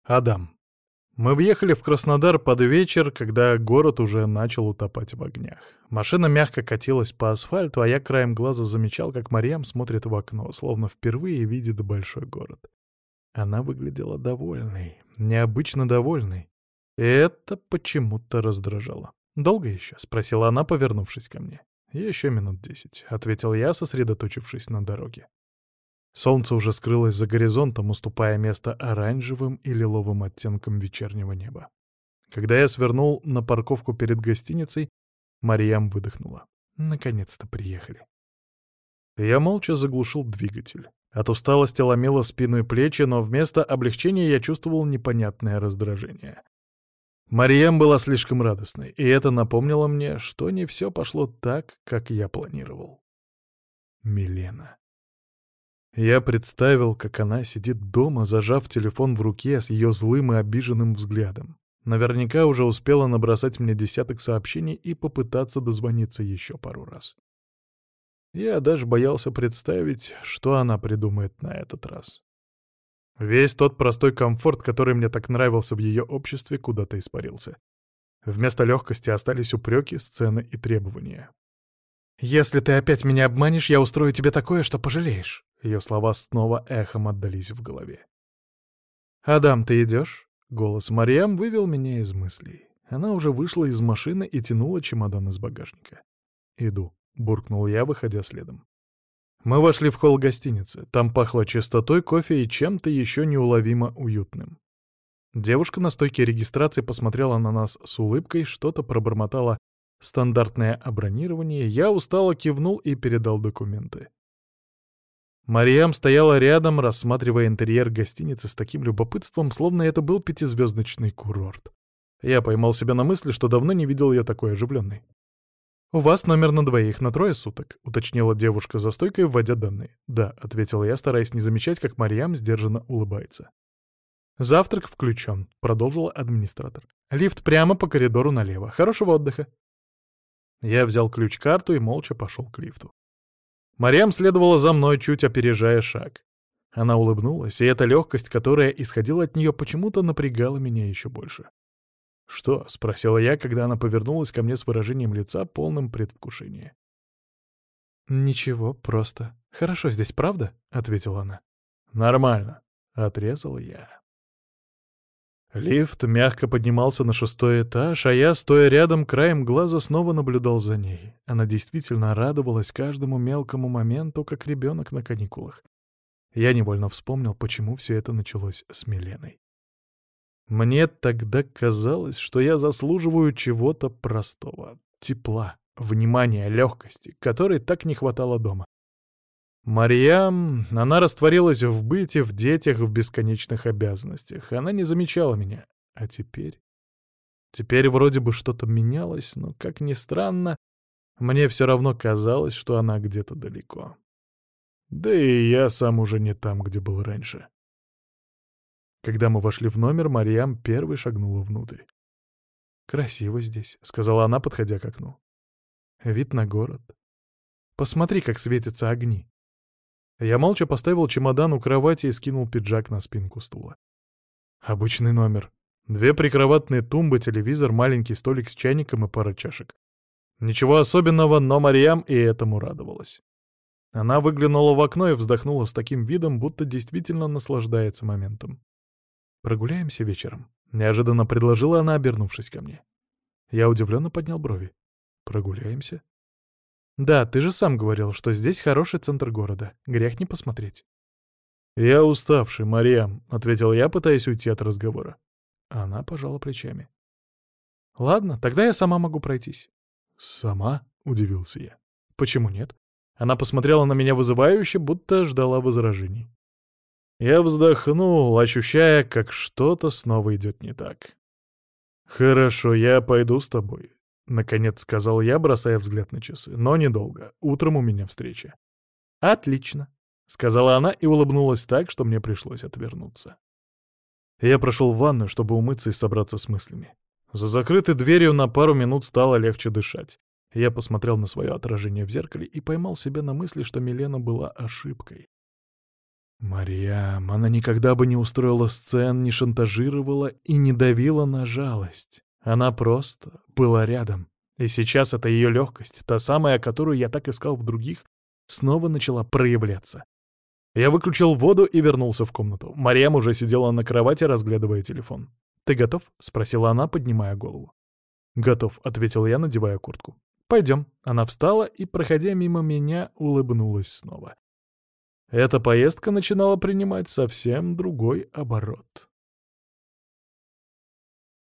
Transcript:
Адам. Мы въехали в Краснодар под вечер, когда город уже начал утопать в огнях. Машина мягко катилась по асфальту, а я краем глаза замечал, как Марьям смотрит в окно, словно впервые видит большой город. Она выглядела довольной, необычно довольной. И это почему-то раздражало. «Долго еще?» — спросила она, повернувшись ко мне. «Еще минут 10», — ответил я, сосредоточившись на дороге. Солнце уже скрылось за горизонтом, уступая место оранжевым и лиловым оттенкам вечернего неба. Когда я свернул на парковку перед гостиницей, Марьям выдохнула. Наконец-то приехали. Я молча заглушил двигатель. От усталости ломило спину и плечи, но вместо облегчения я чувствовал непонятное раздражение. Марьям была слишком радостной, и это напомнило мне, что не все пошло так, как я планировал. Милена. Я представил, как она сидит дома, зажав телефон в руке с ее злым и обиженным взглядом. Наверняка уже успела набросать мне десяток сообщений и попытаться дозвониться еще пару раз. Я даже боялся представить, что она придумает на этот раз. Весь тот простой комфорт, который мне так нравился в ее обществе, куда-то испарился. Вместо легкости остались упреки, сцены и требования. «Если ты опять меня обманешь, я устрою тебе такое, что пожалеешь». Ее слова снова эхом отдались в голове. «Адам, ты идешь?» Голос Марьям вывел меня из мыслей. Она уже вышла из машины и тянула чемодан из багажника. «Иду», — буркнул я, выходя следом. Мы вошли в холл гостиницы. Там пахло чистотой, кофе и чем-то еще неуловимо уютным. Девушка на стойке регистрации посмотрела на нас с улыбкой, что-то пробормотала. Стандартное абронирование, я устало кивнул и передал документы. Марьям стояла рядом, рассматривая интерьер гостиницы с таким любопытством, словно это был пятизвездочный курорт. Я поймал себя на мысли, что давно не видел ее такой оживленной. «У вас номер на двоих, на 3 суток», — уточнила девушка за стойкой, вводя данные. «Да», — ответил я, стараясь не замечать, как Марьям сдержанно улыбается. «Завтрак включен», — продолжила администратор. «Лифт прямо по коридору налево. Хорошего отдыха». Я взял ключ-карту и молча пошел к лифту. Марьям следовала за мной, чуть опережая шаг. Она улыбнулась, и эта легкость, которая исходила от нее, почему-то напрягала меня еще больше. «Что?» — спросила я, когда она повернулась ко мне с выражением лица, полным предвкушения. «Ничего, просто. Хорошо здесь, правда?» — ответила она. «Нормально», — отрезал я. Лифт мягко поднимался на 6-й этаж, а я, стоя рядом, краем глаза снова наблюдал за ней. Она действительно радовалась каждому мелкому моменту, как ребенок на каникулах. Я невольно вспомнил, почему все это началось с Миленой. Мне тогда казалось, что я заслуживаю чего-то простого, тепла, внимания, легкости, которой так не хватало дома. Марьям, она растворилась в быте, в детях, в бесконечных обязанностях. Она не замечала меня. А теперь... Теперь вроде бы что-то менялось, но, как ни странно, мне все равно казалось, что она где-то далеко. Да и я сам уже не там, где был раньше. Когда мы вошли в номер, Марьям первой шагнула внутрь. «Красиво здесь», — сказала она, подходя к окну. «Вид на город. Посмотри, как светятся огни». Я молча поставил чемодан у кровати и скинул пиджак на спинку стула. Обычный номер. 2 прикроватные тумбы, телевизор, маленький столик с чайником и пара чашек. Ничего особенного, но Марьям и этому радовалась. Она выглянула в окно и вздохнула с таким видом, будто действительно наслаждается моментом. «Прогуляемся вечером», — неожиданно предложила она, обернувшись ко мне. Я удивленно поднял брови. «Прогуляемся?» «Да, ты же сам говорил, что здесь хороший центр города. Грех не посмотреть». «Я уставший, Марьям», — ответил я, пытаясь уйти от разговора. Она пожала плечами. «Ладно, тогда я сама могу пройтись». «Сама?» — удивился я. «Почему нет?» Она посмотрела на меня вызывающе, будто ждала возражений. Я вздохнул, ощущая, как что-то снова идет не так. «Хорошо, я пойду с тобой», — наконец сказал я, бросая взгляд на часы. «Но недолго. Утром у меня встреча». «Отлично», — сказала она и улыбнулась так, что мне пришлось отвернуться. Я прошел в ванную, чтобы умыться и собраться с мыслями. За закрытой дверью на пару минут стало легче дышать. Я посмотрел на свое отражение в зеркале и поймал себя на мысли, что Милена была ошибкой. Марьям, она никогда бы не устроила сцен, не шантажировала и не давила на жалость. Она просто была рядом. И сейчас эта ее легкость, та самая, которую я так искал в других, снова начала проявляться. Я выключил воду и вернулся в комнату. Марьям уже сидела на кровати, разглядывая телефон. «Ты готов?» — спросила она, поднимая голову. «Готов», — ответил я, надевая куртку. «Пойдем». Она встала и, проходя мимо меня, улыбнулась снова. Эта поездка начинала принимать совсем другой оборот.